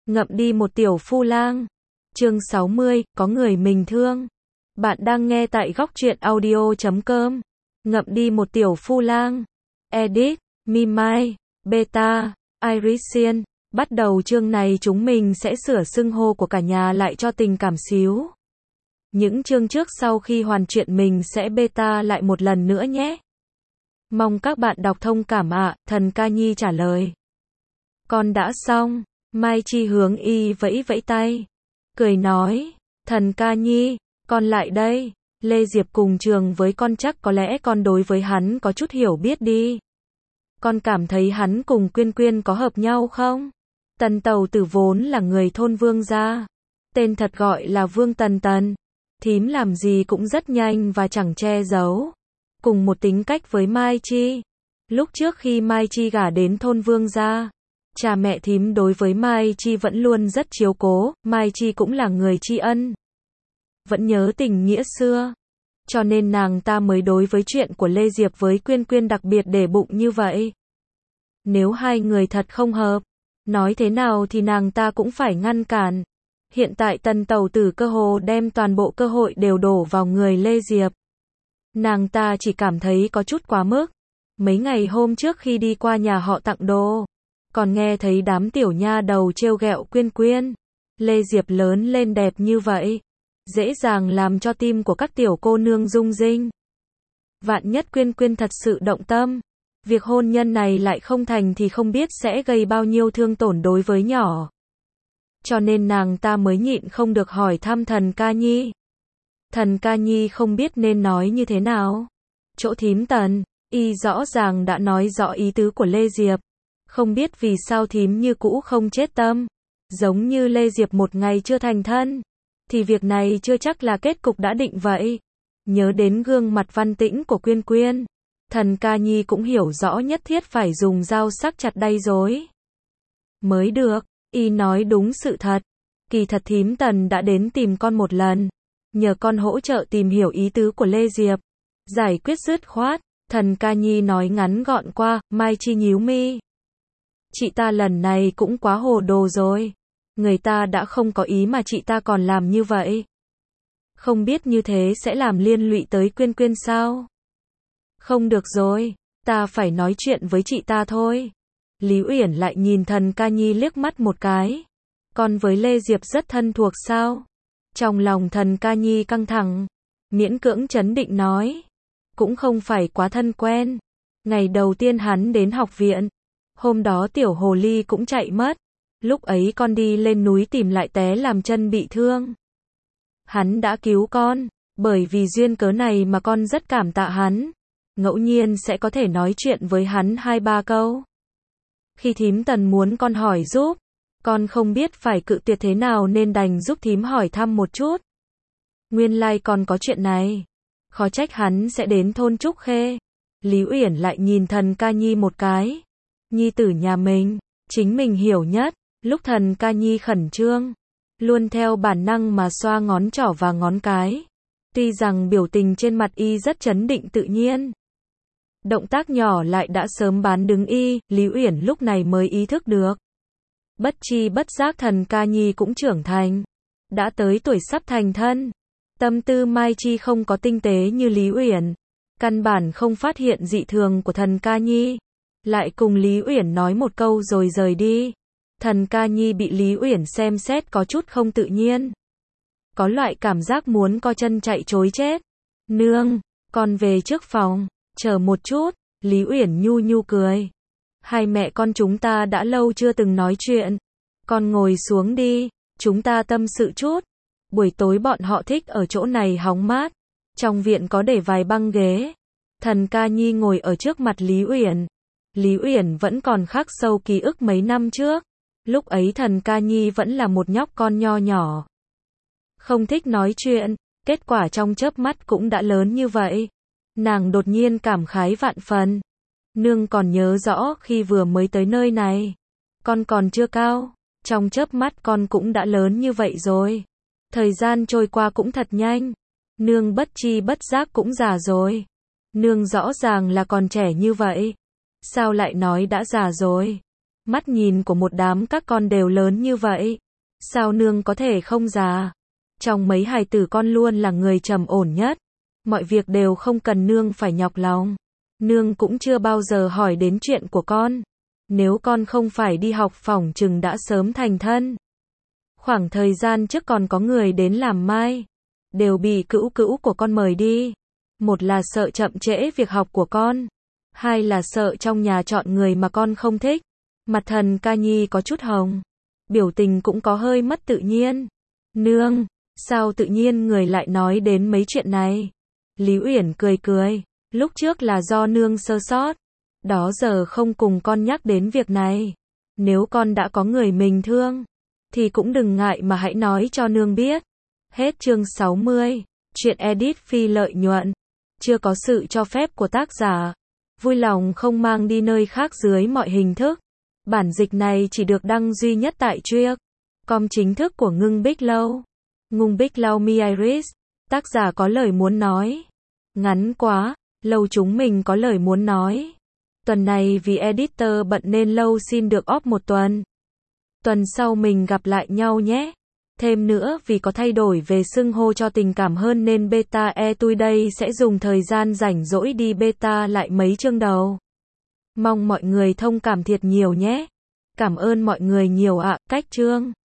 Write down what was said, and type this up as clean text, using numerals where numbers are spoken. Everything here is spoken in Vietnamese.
Ngậm đi một tiểu phu lang. Chương 60, có người mình thương. Bạn đang nghe tại góc truyện audio.com. Ngậm đi một tiểu phu lang. Edit, Mimai, Beta, Irisian. Bắt đầu chương này chúng mình sẽ sửa xưng hô của cả nhà lại cho tình cảm xíu. Những chương trước sau khi hoàn truyện mình sẽ beta lại một lần nữa nhé. Mong các bạn đọc thông cảm ạ. Thần Ca Nhi trả lời. Con đã xong. Mai Chi hướng y vẫy vẫy tay. Cười nói, Thần Ca Nhi, con lại đây. Lê Diệp cùng trường với con chắc có lẽ con đối với hắn có chút hiểu biết đi. Con cảm thấy hắn cùng Quyên Quyên có hợp nhau không? Tần Tầu Tử vốn là người thôn Vương gia. Tên thật gọi là Vương Tần Tần. Thím làm gì cũng rất nhanh và chẳng che giấu. Cùng một tính cách với Mai Chi. Lúc trước khi Mai Chi gả đến thôn Vương gia, cha mẹ thím đối với Mai Chi vẫn luôn rất chiếu cố, Mai Chi cũng là người tri ân. Vẫn nhớ tình nghĩa xưa. Cho nên nàng ta mới đối với chuyện của Lê Diệp với Quyên Quyên đặc biệt để bụng như vậy. Nếu hai người thật không hợp, nói thế nào thì nàng ta cũng phải ngăn cản. Hiện tại Tần Tầu Tử cơ hồ đem toàn bộ cơ hội đều đổ vào người Lê Diệp. Nàng ta chỉ cảm thấy có chút quá mức. Mấy ngày hôm trước khi đi qua nhà họ tặng đồ, còn nghe thấy đám tiểu nha đầu trêu ghẹo Quyên Quyên. Lê Diệp lớn lên đẹp như vậy, dễ dàng làm cho tim của các tiểu cô nương rung rinh. Vạn nhất Quyên Quyên thật sự động tâm, việc hôn nhân này lại không thành thì không biết sẽ gây bao nhiêu thương tổn đối với nhỏ. Cho nên nàng ta mới nhịn không được hỏi thăm Thần Ca Nhi. Thần Ca Nhi không biết nên nói như thế nào. Chỗ thím Tần, y rõ ràng đã nói rõ ý tứ của Lê Diệp. Không biết vì sao thím như cũ không chết tâm. Giống như Lê Diệp một ngày chưa thành thân, thì việc này chưa chắc là kết cục đã định vậy. Nhớ đến gương mặt văn tĩnh của Quyên Quyên, Thần Ca Nhi cũng hiểu rõ nhất thiết phải dùng dao sắc chặt đây rối mới được. Y nói đúng sự thật. Kỳ thật thím Tần đã đến tìm con một lần, nhờ con hỗ trợ tìm hiểu ý tứ của Lê Diệp, giải quyết dứt khoát. Thần Ca Nhi nói ngắn gọn qua. Mai Chi nhíu mi. Chị ta lần này cũng quá hồ đồ rồi. Người ta đã không có ý mà chị ta còn làm như vậy. Không biết như thế sẽ làm liên lụy tới Quyên Quyên sao? Không được rồi, ta phải nói chuyện với chị ta thôi. Lý Uyển lại nhìn Thần Ca Nhi liếc mắt một cái. Con với Lê Diệp rất thân thuộc sao? Trong lòng Thần Ca Nhi căng thẳng, miễn cưỡng trấn định nói. Cũng không phải quá thân quen. Ngày đầu tiên hắn đến học viện, hôm đó tiểu hồ ly cũng chạy mất. Lúc ấy con đi lên núi tìm lại té làm chân bị thương. Hắn đã cứu con, bởi vì duyên cớ này mà con rất cảm tạ hắn. Ngẫu nhiên sẽ có thể nói chuyện với hắn 2-3 câu. Khi thím Tần muốn con hỏi giúp, con không biết phải cự tuyệt thế nào nên đành giúp thím hỏi thăm một chút. Nguyên lai còn có chuyện này. Khó trách hắn sẽ đến thôn Trúc Khê. Lý Uyển lại nhìn Thần Ca Nhi một cái. Nhi tử nhà mình, chính mình hiểu nhất. Lúc Thần Ca Nhi khẩn trương, luôn theo bản năng mà xoa ngón trỏ và ngón cái. Tuy rằng biểu tình trên mặt y rất trấn định tự nhiên, động tác nhỏ lại đã sớm bán đứng y. Lý Uyển lúc này mới ý thức được. Bất chi bất giác Thần Ca Nhi cũng trưởng thành, đã tới tuổi sắp thành thân. Tâm tư Mai Chi không có tinh tế như Lý Uyển, căn bản không phát hiện dị thường của Thần Ca Nhi, lại cùng Lý Uyển nói một câu rồi rời đi. Thần Ca Nhi bị Lý Uyển xem xét có chút không tự nhiên, có loại cảm giác muốn co chân chạy trối chết. Nương, con về trước phòng, chờ một chút. Lý Uyển nhu nhu cười. Hai mẹ con chúng ta đã lâu chưa từng nói chuyện. Con ngồi xuống đi, chúng ta tâm sự chút. Buổi tối bọn họ thích ở chỗ này hóng mát. Trong viện có để vài băng ghế. Thần Ca Nhi ngồi ở trước mặt Lý Uyển. Lý Uyển vẫn còn khắc sâu ký ức mấy năm trước. Lúc ấy Thần Ca Nhi vẫn là một nhóc con nho nhỏ, không thích nói chuyện, kết quả trong chớp mắt cũng đã lớn như vậy. Nàng đột nhiên cảm khái vạn phần. Nương còn nhớ rõ khi vừa mới tới nơi này, con còn chưa cao, trong chớp mắt con cũng đã lớn như vậy rồi. Thời gian trôi qua cũng thật nhanh. Nương bất chi bất giác cũng già rồi. Nương rõ ràng là còn trẻ như vậy, sao lại nói đã già rồi? Mắt nhìn của một đám các con đều lớn như vậy. Sao nương có thể không già? Trong mấy hài tử con luôn là người trầm ổn nhất. Mọi việc đều không cần nương phải nhọc lòng. Nương cũng chưa bao giờ hỏi đến chuyện của con. Nếu con không phải đi học phỏng chừng đã sớm thành thân. Khoảng thời gian trước còn có người đến làm mai. Đều bị cữu cữu của con mời đi. Một là sợ chậm trễ việc học của con. Hai là sợ trong nhà chọn người mà con không thích. Mặt Thần Ca Nhi có chút hồng. Biểu tình cũng có hơi mất tự nhiên. Nương, sao tự nhiên người lại nói đến mấy chuyện này? Lý Uyển cười cười. Lúc trước là do nương sơ sót. Đó giờ không cùng con nhắc đến việc này. Nếu con đã có người mình thương, thì cũng đừng ngại mà hãy nói cho nương biết. Hết chương 60. Chuyện edit phi lợi nhuận. Chưa có sự cho phép của tác giả. Vui lòng không mang đi nơi khác dưới mọi hình thức. Bản dịch này chỉ được đăng duy nhất tại Truyện.com chính thức của Ngưng Bích Lâu. Ngưng Bích Lâu Mi Iris. Tác giả có lời muốn nói. Ngắn quá, Lâu chúng mình có lời muốn nói. Tuần này vì editor bận nên Lâu xin được off một tuần. Tuần sau mình gặp lại nhau nhé. Thêm nữa vì có thay đổi về xưng hô cho tình cảm hơn nên beta tôi đây sẽ dùng thời gian rảnh rỗi đi beta lại mấy chương đầu. Mong mọi người thông cảm thiệt nhiều nhé. Cảm ơn mọi người nhiều ạ. Cách chương